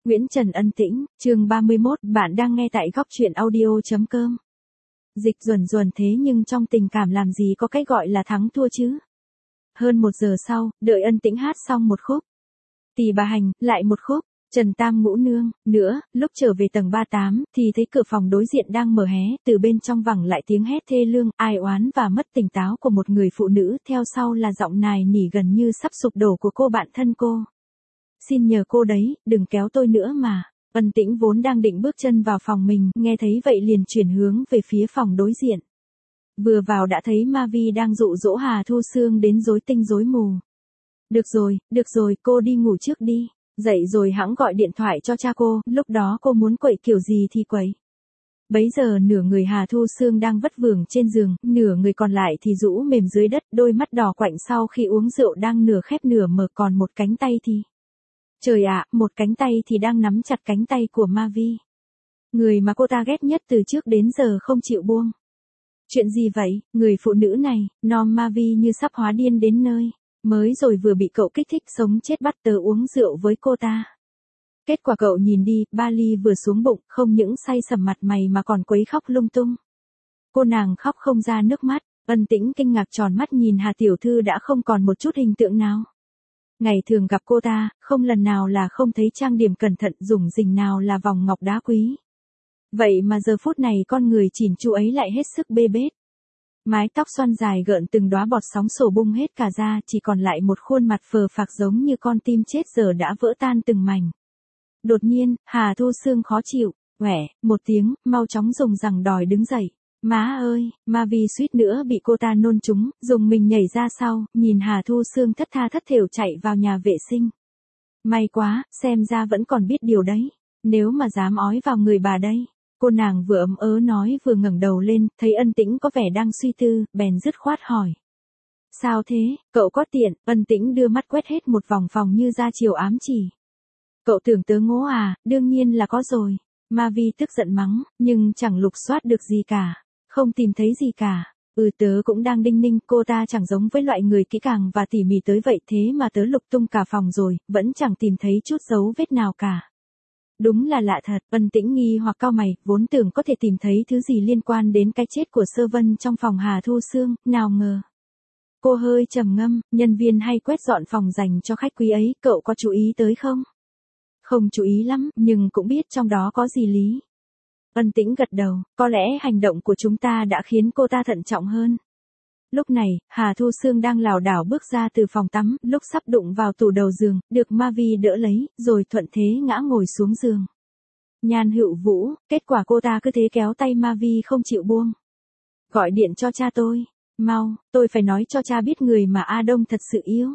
Nguyễn Trần Ân Tĩnh, chương 31, bạn đang nghe tại góc truyện audio.com. Dịch ruồn ruồn thế nhưng trong tình cảm làm gì có cái gọi là thắng thua chứ. Hơn 1 giờ sau, đợi Ân Tĩnh hát xong một khúc. Tỳ bà hành, lại một khúc. Trần Tam Ngũ Nương, nữa, lúc trở về tầng 38, thì thấy cửa phòng đối diện đang mở hé, từ bên trong vẳng lại tiếng hét thê lương, ai oán và mất tỉnh táo của một người phụ nữ, theo sau là giọng nài nỉ gần như sắp sụp đổ của cô bạn thân cô. Xin nhờ cô đấy, đừng kéo tôi nữa mà. Ân Tĩnh vốn đang định bước chân vào phòng mình, nghe thấy vậy liền chuyển hướng về phía phòng đối diện. Vừa vào đã thấy Ma Vi đang dụ dỗ Hà Thu Sương đến rối tinh rối mù. Được rồi, cô đi ngủ trước đi. Dậy rồi hẵng gọi điện thoại cho cha cô, lúc đó cô muốn quậy kiểu gì thì quậy. Bấy giờ nửa người Hà Thu Sương đang vất vưởng trên giường, nửa người còn lại thì rũ mềm dưới đất, đôi mắt đỏ quạnh sau khi uống rượu đang nửa khép nửa mở, còn một cánh tay thì... Trời ạ, một cánh tay thì đang nắm chặt cánh tay của Ma Vi. Người mà cô ta ghét nhất từ trước đến giờ không chịu buông. Chuyện gì vậy, người phụ nữ này, nom Ma Vi như sắp hóa điên đến nơi. Mới rồi vừa bị cậu kích thích sống chết bắt tớ uống rượu với cô ta. Kết quả cậu nhìn đi, 3 ly vừa xuống bụng, không những say sẩm mặt mày mà còn quấy khóc lung tung. Cô nàng khóc không ra nước mắt, Ân Tĩnh kinh ngạc tròn mắt nhìn Hà tiểu thư đã không còn một chút hình tượng nào. Ngày thường gặp cô ta, không lần nào là không thấy trang điểm cẩn thận, dùng rình nào là vòng ngọc đá quý. Vậy mà giờ phút này con người chỉn chu ấy lại hết sức bê bết. Mái tóc xoăn dài gợn từng đóa bọt sóng sổ bung hết cả ra, chỉ còn lại một khuôn mặt phờ phạc giống như con tim chết giờ đã vỡ tan từng mảnh. Đột nhiên, Hà Thu Sương khó chịu, "Quẻ", một tiếng, mau chóng dùng rằng đòi đứng dậy. Má ơi, Ma Vi suýt nữa bị cô ta nôn trúng, dùng mình nhảy ra sau, nhìn Hà Thu Sương thất tha thất thểu chạy vào nhà vệ sinh. May quá, xem ra vẫn còn biết điều đấy. Nếu mà dám ói vào người bà đây. Cô nàng vừa ấm ớ nói vừa ngẩng đầu lên, thấy Ân Tĩnh có vẻ đang suy tư, bèn dứt khoát hỏi. Sao thế, cậu có tiện? Ân Tĩnh đưa mắt quét hết một vòng phòng như ra chiều ám chỉ. Cậu tưởng tớ ngố à, đương nhiên là có rồi. Ma Vi tức giận mắng, nhưng chẳng lục soát được gì cả. Không tìm thấy gì cả. Tớ cũng đang đinh ninh, cô ta chẳng giống với loại người kỹ càng và tỉ mỉ tới vậy, thế mà tớ lục tung cả phòng rồi, vẫn chẳng tìm thấy chút dấu vết nào cả. Đúng là lạ thật, Ân Tĩnh nghi hoặc cau mày, vốn tưởng có thể tìm thấy thứ gì liên quan đến cái chết của Sơ Vân trong phòng Hà Thu Sương, nào ngờ. Cô hơi trầm ngâm, nhân viên hay quét dọn phòng dành cho khách quý ấy, cậu có chú ý tới không? Không chú ý lắm, nhưng cũng biết trong đó có gì lý. Ân Tĩnh gật đầu, có lẽ hành động của chúng ta đã khiến cô ta thận trọng hơn. Lúc này, Hà Thu Sương đang lảo đảo bước ra từ phòng tắm, lúc sắp đụng vào tủ đầu giường, được Ma Vi đỡ lấy, rồi thuận thế ngã ngồi xuống giường. Nhan Hữu Vũ, kết quả cô ta cứ thế kéo tay Ma Vi không chịu buông. Gọi điện cho cha tôi, mau, tôi phải nói cho cha biết người mà A Đông thật sự yêu.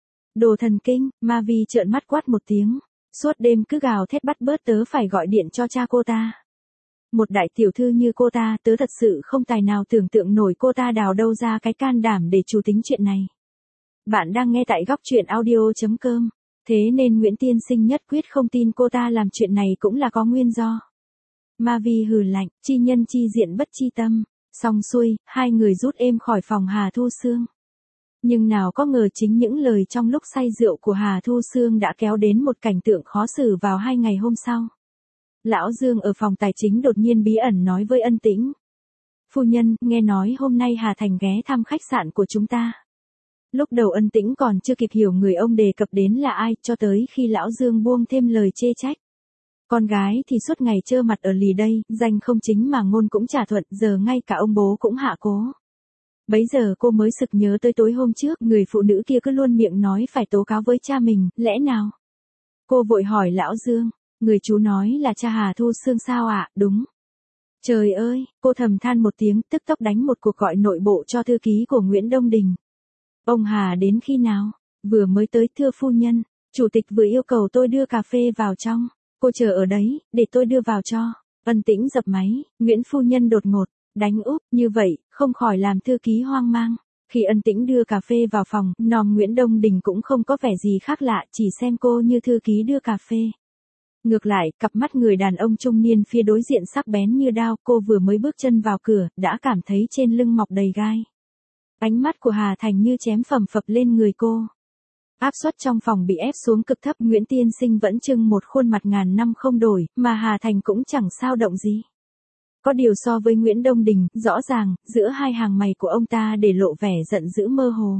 Đồ thần kinh, Ma Vi trợn mắt quát một tiếng, suốt đêm cứ gào thét bắt bớt tớ phải gọi điện cho cha cô ta. Một đại tiểu thư như cô ta, tớ thật sự không tài nào tưởng tượng nổi cô ta đào đâu ra cái can đảm để chủ tính chuyện này. Bạn đang nghe tại góc truyện audio.com. Thế nên Nguyễn Tiên Sinh nhất quyết không tin cô ta làm chuyện này cũng là có nguyên do. Ma Vi hừ lạnh, chi nhân chi diện bất chi tâm. Xong xuôi, hai người rút êm khỏi phòng Hà Thu Sương. Nhưng nào có ngờ chính những lời trong lúc say rượu của Hà Thu Sương đã kéo đến một cảnh tượng khó xử vào 2 ngày hôm sau. Lão Dương ở phòng tài chính đột nhiên bí ẩn nói với Ân Tĩnh. Phu nhân, nghe nói hôm nay Hà Thành ghé thăm khách sạn của chúng ta. Lúc đầu Ân Tĩnh còn chưa kịp hiểu người ông đề cập đến là ai, cho tới khi Lão Dương buông thêm lời chê trách. Con gái thì suốt ngày trơ mặt ở lì đây, danh không chính mà ngôn cũng trả thuận, giờ ngay cả ông bố cũng hạ cố. Bấy giờ cô mới sực nhớ tới tối hôm trước, người phụ nữ kia cứ luôn miệng nói phải tố cáo với cha mình, lẽ nào? Cô vội hỏi Lão Dương. Người chú nói là cha Hà Thu Sương sao ạ? Đúng. Trời ơi, cô thầm than một tiếng, tức tốc đánh một cuộc gọi nội bộ cho thư ký của Nguyễn Đông Đình. Ông Hà đến khi nào? Vừa mới tới, thưa phu nhân. Chủ tịch vừa yêu cầu tôi đưa cà phê vào trong. Cô chờ ở đấy, để tôi đưa vào cho. Ân Tĩnh dập máy, Nguyễn phu nhân đột ngột, đánh úp, như vậy, không khỏi làm thư ký hoang mang. Khi Ân Tĩnh đưa cà phê vào phòng, nom Nguyễn Đông Đình cũng không có vẻ gì khác lạ, chỉ xem cô như thư ký đưa cà phê. Ngược lại, cặp mắt người đàn ông trung niên phía đối diện sắc bén như đao, cô vừa mới bước chân vào cửa, đã cảm thấy trên lưng mọc đầy gai. Ánh mắt của Hà Thành như chém phầm phập lên người cô. Áp suất trong phòng bị ép xuống cực thấp, Nguyễn Tiên Sinh vẫn trưng một khuôn mặt ngàn năm không đổi, mà Hà Thành cũng chẳng sao động gì. Có điều so với Nguyễn Đông Đình, rõ ràng, giữa hai hàng mày của ông ta để lộ vẻ giận dữ mơ hồ.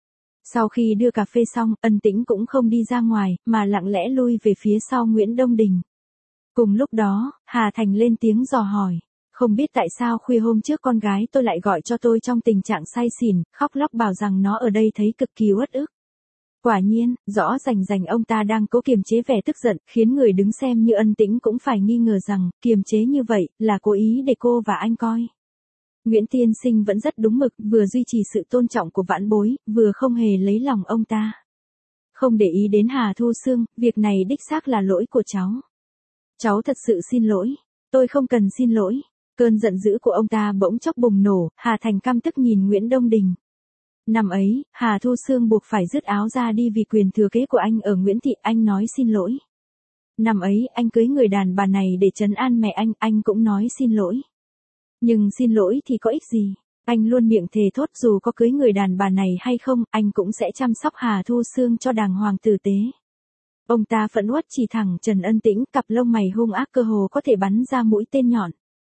Sau khi đưa cà phê xong, Ân Tĩnh cũng không đi ra ngoài, mà lặng lẽ lui về phía sau Nguyễn Đông Đình. Cùng lúc đó, Hà Thành lên tiếng dò hỏi. Không biết tại sao khuya hôm trước con gái tôi lại gọi cho tôi trong tình trạng say xỉn, khóc lóc bảo rằng nó ở đây thấy cực kỳ uất ức. Quả nhiên, rõ rành ông ta đang cố kiềm chế vẻ tức giận, khiến người đứng xem như Ân Tĩnh cũng phải nghi ngờ rằng, kiềm chế như vậy, là cố ý để cô và anh coi. Nguyễn Tiên Sinh vẫn rất đúng mực, vừa duy trì sự tôn trọng của vãn bối, vừa không hề lấy lòng ông ta. Không để ý đến Hà Thu Sương, việc này đích xác là lỗi của cháu. Cháu thật sự xin lỗi. Tôi không cần xin lỗi. Cơn giận dữ của ông ta bỗng chốc bùng nổ, Hà Thành căm tức nhìn Nguyễn Đông Đình. Năm ấy, Hà Thu Sương buộc phải dứt áo ra đi vì quyền thừa kế của anh ở Nguyễn Thị, anh nói xin lỗi. Năm ấy, anh cưới người đàn bà này để trấn an mẹ anh cũng nói xin lỗi. Nhưng xin lỗi thì có ích gì? Anh luôn miệng thề thốt dù có cưới người đàn bà này hay không, anh cũng sẽ chăm sóc Hà Thu Sương cho đàng hoàng tử tế. Ông ta phẫn uất chỉ thẳng Trần Ân Tĩnh, cặp lông mày hung ác cơ hồ có thể bắn ra mũi tên nhọn.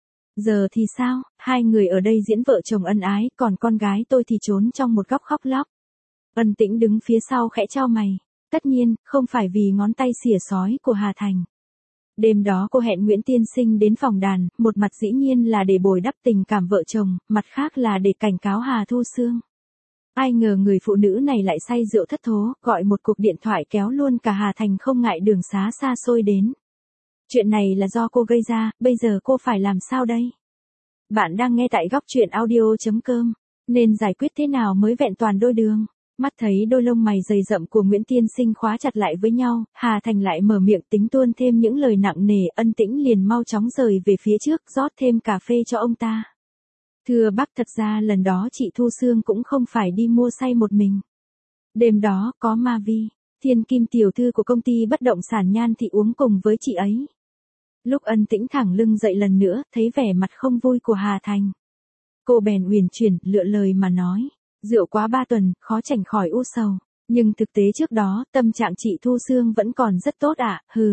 Giờ thì sao, hai người ở đây diễn vợ chồng ân ái, còn con gái tôi thì trốn trong một góc khóc lóc. Ân Tĩnh đứng phía sau khẽ chau mày. Tất nhiên, không phải vì ngón tay xỉa sói của Hà Thành. Đêm đó cô hẹn Nguyễn Tiên Sinh đến phòng đàn, một mặt dĩ nhiên là để bồi đắp tình cảm vợ chồng, mặt khác là để cảnh cáo Hà Thu Sương. Ai ngờ người phụ nữ này lại say rượu thất thố, gọi một cuộc điện thoại kéo luôn cả Hà Thành không ngại đường xá xa xôi đến. Chuyện này là do cô gây ra, bây giờ cô phải làm sao đây? Bạn đang nghe tại góc truyện audio.com, nên giải quyết thế nào mới vẹn toàn đôi đường? Mắt thấy đôi lông mày dày rậm của Nguyễn Tiên Sinh khóa chặt lại với nhau, Hà Thành lại mở miệng tính tuôn thêm những lời nặng nề. Ân Tĩnh liền mau chóng rời về phía trước, rót thêm cà phê cho ông ta. Thưa bác, thật ra lần đó chị Thu Sương cũng không phải đi mua say một mình. Đêm đó, có Ma Vi, thiên kim tiểu thư của công ty bất động sản Nhan Thị uống cùng với chị ấy. Lúc Ân Tĩnh thẳng lưng dậy lần nữa, thấy vẻ mặt không vui của Hà Thành. Cô bèn uyển chuyển, lựa lời mà nói. Rượu quá 3 tuần, khó tránh khỏi u sầu. Nhưng thực tế trước đó, tâm trạng chị Thu Sương vẫn còn rất tốt ạ, hừ.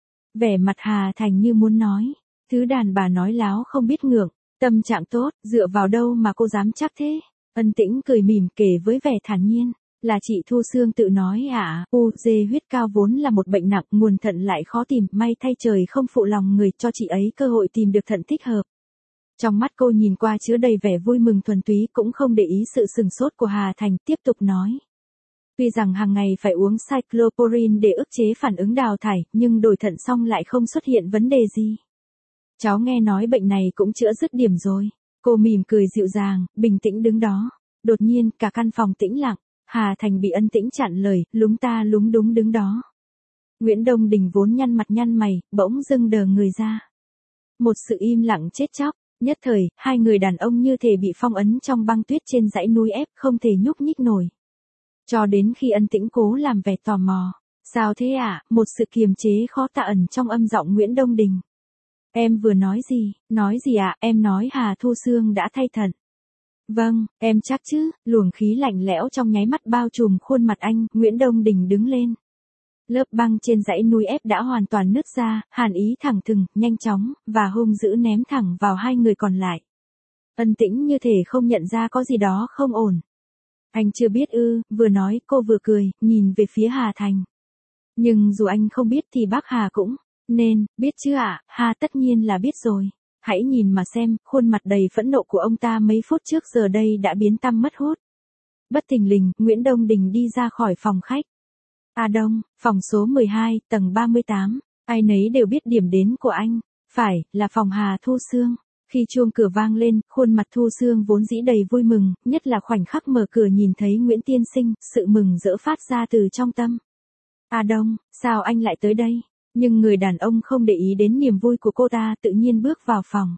Vẻ mặt Hà Thành như muốn nói. Thứ đàn bà nói láo không biết ngượng. Tâm trạng tốt, dựa vào đâu mà cô dám chắc thế? Ân Tĩnh cười mỉm kể với vẻ thản nhiên. Là chị Thu Sương tự nói ạ, huyết cao vốn là một bệnh nặng, nguồn thận lại khó tìm, may thay trời không phụ lòng người, cho chị ấy cơ hội tìm được thận thích hợp. Trong mắt cô nhìn qua chứa đầy vẻ vui mừng thuần túy, cũng không để ý sự sừng sốt của Hà Thành, tiếp tục nói. Tuy rằng hàng ngày phải uống cyclosporin để ức chế phản ứng đào thải, nhưng đổi thận xong lại không xuất hiện vấn đề gì. Cháu nghe nói bệnh này cũng chữa dứt điểm rồi. Cô mỉm cười dịu dàng, bình tĩnh đứng đó. Đột nhiên, cả căn phòng tĩnh lặng. Hà Thành bị Ân Tĩnh chặn lời, lúng ta lúng đúng đứng đó. Nguyễn Đông Đình vốn nhăn mặt nhăn mày, bỗng dưng đờ người ra. Một sự im lặng chết chóc. Nhất thời, hai người đàn ông như thể bị phong ấn trong băng tuyết trên dãy núi ép, không thể nhúc nhích nổi. Cho đến khi Ân Tĩnh cố làm vẻ tò mò. Sao thế ạ? Một sự kiềm chế khó tả ẩn trong âm giọng Nguyễn Đông Đình. Em vừa nói gì? Nói gì ạ? Em nói Hà Thu Sương đã thay thận. Vâng, em chắc chứ? Luồng khí lạnh lẽo trong nháy mắt bao trùm khuôn mặt anh. Nguyễn Đông Đình đứng lên. Lớp băng trên dãy núi ép đã hoàn toàn nứt ra, hàn ý thẳng thừng, nhanh chóng, và hung dữ ném thẳng vào hai người còn lại. Ân Tĩnh như thể không nhận ra có gì đó không ổn. Anh chưa biết ư? Vừa nói cô vừa cười, nhìn về phía Hà Thành. Nhưng dù anh không biết thì bác Hà cũng nên biết chứ ạ? Hà tất nhiên là biết rồi. Hãy nhìn mà xem, khuôn mặt đầy phẫn nộ của ông ta mấy phút trước giờ đây đã biến tăm mất hút. Bất thình lình, Nguyễn Đông Đình đi ra khỏi phòng khách. Đông, phòng số 12, tầng 38. Ai nấy đều biết điểm đến của anh. Phải, là phòng Hà Thu Sương. Khi chuông cửa vang lên, khuôn mặt Thu Sương vốn dĩ đầy vui mừng, nhất là khoảnh khắc mở cửa nhìn thấy Nguyễn Tiên Sinh, sự mừng rỡ phát ra từ trong tâm. Đông, sao anh lại tới đây? Nhưng người đàn ông không để ý đến niềm vui của cô ta, tự nhiên bước vào phòng.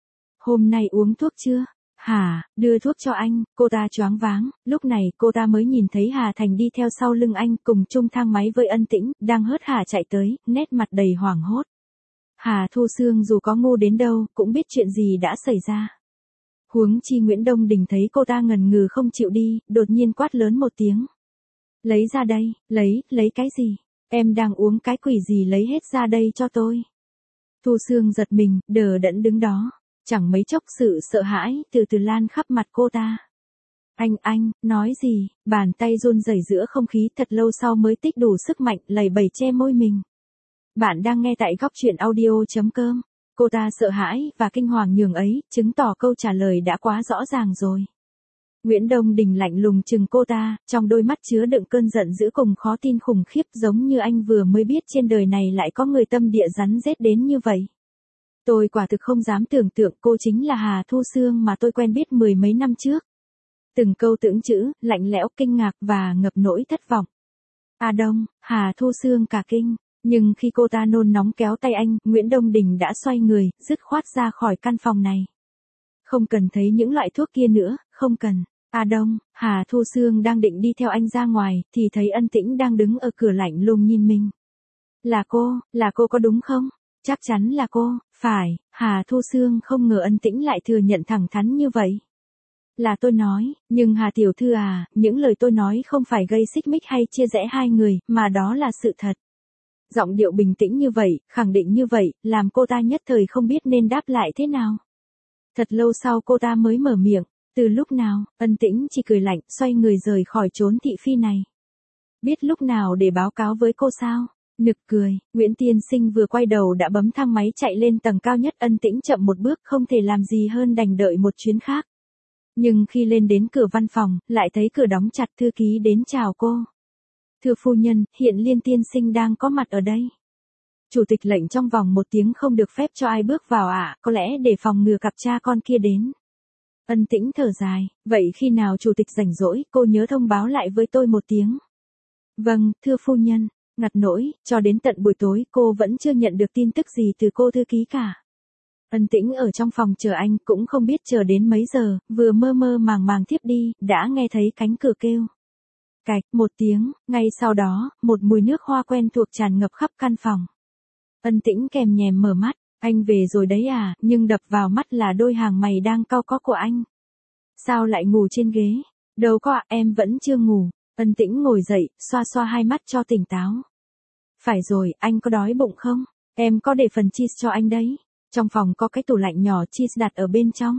Hôm nay uống thuốc chưa? Hả, đưa thuốc cho anh, cô ta choáng váng, lúc này cô ta mới nhìn thấy Hà Thành đi theo sau lưng anh cùng chung thang máy với Ân Tĩnh, đang hớt hải chạy tới, nét mặt đầy hoảng hốt. Hà Thu Sương dù có ngu đến đâu, cũng biết chuyện gì đã xảy ra. Huống chi Nguyễn Đông Đình thấy cô ta ngần ngừ không chịu đi, đột nhiên quát lớn một tiếng. Lấy ra đây, lấy cái gì? Em đang uống cái quỷ gì lấy hết ra đây cho tôi. Thu Sương giật mình, đờ đẫn đứng đó. Chẳng mấy chốc sự sợ hãi từ từ lan khắp mặt cô ta. Anh, nói gì? Bàn tay run rẩy giữa không khí thật lâu sau mới tích đủ sức mạnh lầy bầy che môi mình. Bạn đang nghe tại góc truyện audio.com. Cô ta sợ hãi và kinh hoàng nhường ấy, chứng tỏ câu trả lời đã quá rõ ràng rồi. Nguyễn Đông Đình lạnh lùng chừng cô ta, trong đôi mắt chứa đựng cơn giận dữ cùng khó tin khủng khiếp, giống như anh vừa mới biết trên đời này lại có người tâm địa rắn rết đến như vậy. Tôi quả thực không dám tưởng tượng cô chính là Hà Thu Sương mà tôi quen biết mười mấy năm trước. Từng câu tưởng chữ, lạnh lẽo, kinh ngạc và ngập nỗi thất vọng. À Đông, Hà Thu Sương cả kinh, nhưng khi cô ta nôn nóng kéo tay anh, Nguyễn Đông Đình đã xoay người, dứt khoát ra khỏi căn phòng này. Không cần thấy những loại thuốc kia nữa, không cần. À Đông, Hà Thu Sương đang định đi theo anh ra ngoài, thì thấy Ân Tĩnh đang đứng ở cửa lạnh lùng nhìn mình. Là cô có đúng không? Chắc chắn là cô, phải. Hà Thu Sương không ngờ Ân Tĩnh lại thừa nhận thẳng thắn như vậy. Là tôi nói, nhưng Hà tiểu thư à, những lời tôi nói không phải gây xích mích hay chia rẽ hai người, mà đó là sự thật. Giọng điệu bình tĩnh như vậy, khẳng định như vậy, làm cô ta nhất thời không biết nên đáp lại thế nào. Thật lâu sau cô ta mới mở miệng, từ lúc nào? Ân Tĩnh chỉ cười lạnh, xoay người rời khỏi chốn thị phi này. Biết lúc nào để báo cáo với cô sao? Nực cười, Nguyễn Tiên Sinh vừa quay đầu đã bấm thang máy chạy lên tầng cao nhất. Ân Tĩnh chậm một bước, không thể làm gì hơn đành đợi một chuyến khác. Nhưng khi lên đến cửa văn phòng, lại thấy cửa đóng chặt. Thư ký đến chào cô. Thưa phu nhân, hiện Liên Tiên Sinh đang có mặt ở đây. Chủ tịch lệnh trong vòng 1 tiếng không được phép cho ai bước vào ạ, có lẽ để phòng ngừa cặp cha con kia đến. Ân Tĩnh thở dài, vậy khi nào chủ tịch rảnh rỗi, cô nhớ thông báo lại với tôi 1 tiếng. Vâng, thưa phu nhân. Ngặt nỗi, cho đến tận buổi tối cô vẫn chưa nhận được tin tức gì từ cô thư ký cả. Ân Tĩnh ở trong phòng chờ anh, cũng không biết chờ đến mấy giờ, vừa mơ mơ màng màng thiếp đi, đã nghe thấy cánh cửa kêu. Cạch, 1 tiếng, ngay sau đó, một mùi nước hoa quen thuộc tràn ngập khắp căn phòng. Ân Tĩnh kèm nhèm mở mắt, anh về rồi đấy à, nhưng đập vào mắt là đôi hàng mày đang cau có của anh. Sao lại ngủ trên ghế? Đâu có ạ, em vẫn chưa ngủ. Ân Tĩnh ngồi dậy, xoa xoa hai mắt cho tỉnh táo. Phải rồi, anh có đói bụng không? Em có để phần cheese cho anh đấy. Trong phòng có cái tủ lạnh nhỏ, cheese đặt ở bên trong.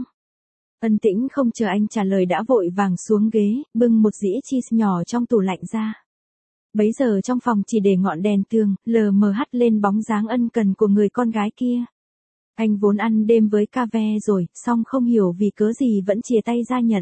Ân Tĩnh không chờ anh trả lời đã vội vàng xuống ghế, bưng một dĩa cheese nhỏ trong tủ lạnh ra. Bấy giờ trong phòng chỉ để ngọn đèn tường, lờ mờ hắt lên bóng dáng ân cần của người con gái kia. Anh vốn ăn đêm với cà ve rồi, song không hiểu vì cớ gì vẫn chìa tay ra nhận.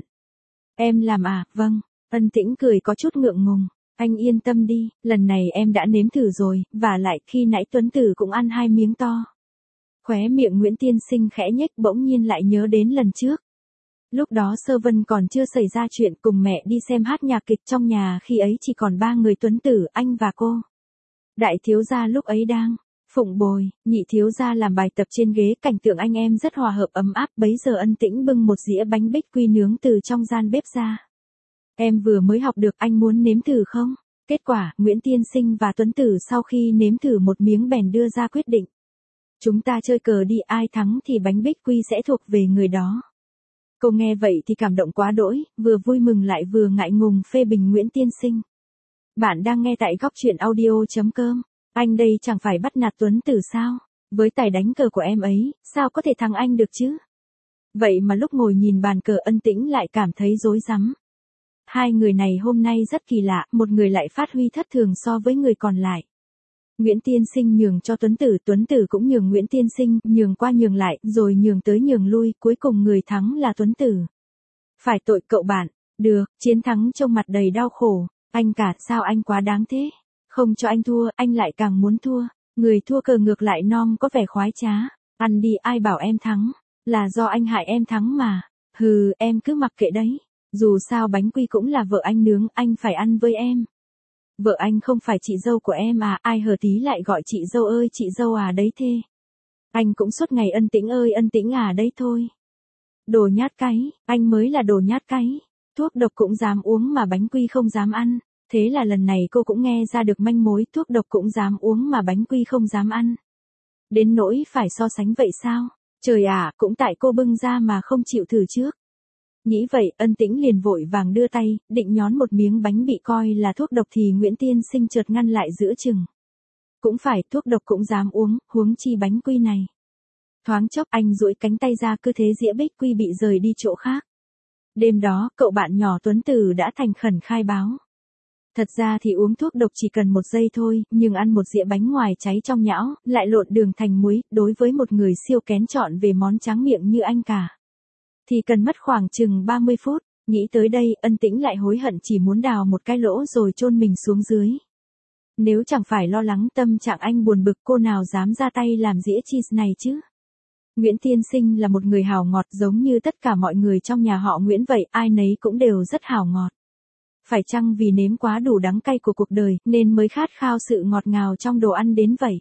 Em làm à, vâng. Ân Tĩnh cười có chút ngượng ngùng. Anh yên tâm đi, lần này em đã nếm thử rồi, và lại khi nãy Tuấn Tử cũng ăn 2 miếng to. Khóe miệng Nguyễn Tiên Sinh khẽ nhếch, bỗng nhiên lại nhớ đến lần trước. Lúc đó Sơ Vân còn chưa xảy ra chuyện, cùng mẹ đi xem hát nhạc kịch trong nhà, khi ấy chỉ còn 3 người, Tuấn Tử, anh và cô. Đại thiếu gia lúc ấy đang phụng bồi, nhị thiếu gia làm bài tập trên ghế, cảnh tượng anh em rất hòa hợp ấm áp. Bấy giờ Ân Tĩnh bưng một dĩa bánh bích quy nướng từ trong gian bếp ra. Em vừa mới học được, anh muốn nếm thử không? Kết quả, Nguyễn Tiên Sinh và Tuấn Tử sau khi nếm thử một miếng bèn đưa ra quyết định. Chúng ta chơi cờ đi, ai thắng thì bánh bích quy sẽ thuộc về người đó. Cô nghe vậy thì cảm động quá đỗi, vừa vui mừng lại vừa ngại ngùng phê bình Nguyễn Tiên Sinh. Bạn đang nghe tại góc truyện audio.com. Anh đây chẳng phải bắt nạt Tuấn Tử sao? Với tài đánh cờ của em ấy, sao có thể thắng anh được chứ? Vậy mà lúc ngồi nhìn bàn cờ, Ân Tĩnh lại cảm thấy rối rắm. Hai người này hôm nay rất kỳ lạ, một người lại phát huy thất thường so với người còn lại. Nguyễn Tiên Sinh nhường cho Tuấn Tử cũng nhường Nguyễn Tiên Sinh, nhường qua nhường lại, rồi nhường tới nhường lui, cuối cùng người thắng là Tuấn Tử. Phải tội cậu bạn, được, chiến thắng trông mặt đầy đau khổ, anh cả, sao anh quá đáng thế? Không cho anh thua, anh lại càng muốn thua, người thua cờ ngược lại nom có vẻ khoái trá, ăn đi, ai bảo em thắng, là do anh hại em thắng mà, hừ, em cứ mặc kệ đấy, dù sao bánh quy cũng là vợ anh nướng, anh phải ăn với em. Vợ anh không phải chị dâu của em à, ai hờ tí lại gọi chị dâu ơi chị dâu à đấy thê. Anh cũng suốt ngày Ân Tĩnh ơi Ân Tĩnh à đấy thôi. Đồ nhát cái, anh mới là đồ nhát cái. Thuốc độc cũng dám uống mà bánh quy không dám ăn. Thế là lần này cô cũng nghe ra được manh mối, thuốc độc cũng dám uống mà bánh quy không dám ăn. Đến nỗi phải so sánh vậy sao? Trời ạ, cũng tại cô bưng ra mà không chịu thử trước. Nghĩ vậy, Ân Tĩnh liền vội vàng đưa tay, định nhón một miếng bánh bị coi là thuốc độc thì Nguyễn Tiên Sinh chợt ngăn lại giữa chừng. Cũng phải, thuốc độc cũng dám uống, huống chi bánh quy này. Thoáng chốc anh duỗi cánh tay ra, cứ thế dĩa bích quy bị rời đi chỗ khác. Đêm đó, cậu bạn nhỏ Tuấn Tử đã thành khẩn khai báo. Thật ra thì uống thuốc độc chỉ cần 1 giây thôi, nhưng ăn một dĩa bánh ngoài cháy trong nhão, lại lộn đường thành muối, đối với một người siêu kén chọn về món tráng miệng như anh cả, thì cần mất khoảng chừng 30 phút. Nghĩ tới đây, Ân Tĩnh lại hối hận chỉ muốn đào một cái lỗ rồi chôn mình xuống dưới. Nếu chẳng phải lo lắng tâm trạng anh buồn bực, cô nào dám ra tay làm dĩa cheese này chứ. Nguyễn Tiên Sinh là một người hào ngọt, giống như tất cả mọi người trong nhà họ Nguyễn vậy, ai nấy cũng đều rất hào ngọt. Phải chăng vì nếm quá đủ đắng cay của cuộc đời, nên mới khát khao sự ngọt ngào trong đồ ăn đến vậy?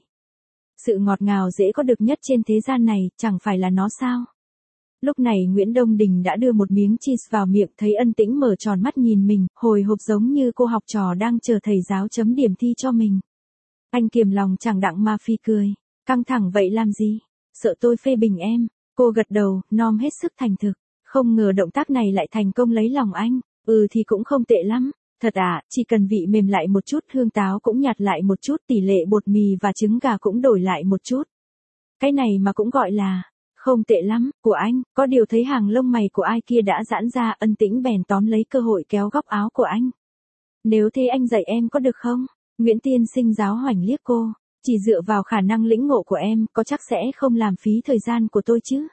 Sự ngọt ngào dễ có được nhất trên thế gian này, chẳng phải là nó sao? Lúc này Nguyễn Đông Đình đã đưa một miếng cheese vào miệng, thấy Ân Tĩnh mở tròn mắt nhìn mình, hồi hộp giống như cô học trò đang chờ thầy giáo chấm điểm thi cho mình. Anh kiềm lòng chẳng đặng mà phi cười. Căng thẳng vậy làm gì? Sợ tôi phê bình em. Cô gật đầu, nom hết sức thành thực. Không ngờ động tác này lại thành công lấy lòng anh. Thì cũng không tệ lắm. Thật à, chỉ cần vị mềm lại một chút, hương táo cũng nhạt lại một chút, tỷ lệ bột mì và trứng gà cũng đổi lại một chút. Cái này mà cũng gọi là không tệ lắm, của anh. Có điều thấy hàng lông mày của ai kia đã giãn ra, Ân Tĩnh bèn tóm lấy cơ hội kéo góc áo của anh. Nếu thế anh dạy em có được không? Nguyễn Tiên Sinh giáo hoành liếc cô. Chỉ dựa vào khả năng lĩnh ngộ của em, có chắc sẽ không làm phí thời gian của tôi chứ?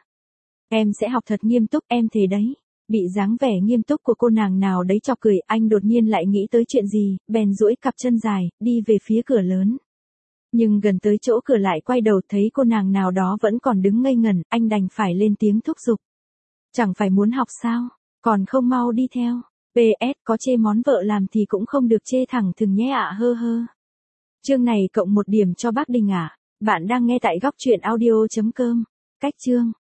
Em sẽ học thật nghiêm túc, em thề đấy. Bị dáng vẻ nghiêm túc của cô nàng nào đấy chọc cười, anh đột nhiên lại nghĩ tới chuyện gì, bèn duỗi cặp chân dài, đi về phía cửa lớn. Nhưng gần tới chỗ cửa lại quay đầu thấy cô nàng nào đó vẫn còn đứng ngây ngẩn, anh đành phải lên tiếng thúc giục. Chẳng phải muốn học sao, còn không mau đi theo. PS, có chê món vợ làm thì cũng không được chê thẳng thừng nhé ạ, hơ hơ. Chương này cộng 1 điểm cho bác Đình ạ. Bạn đang nghe tại góc truyện audio.com. Cách chương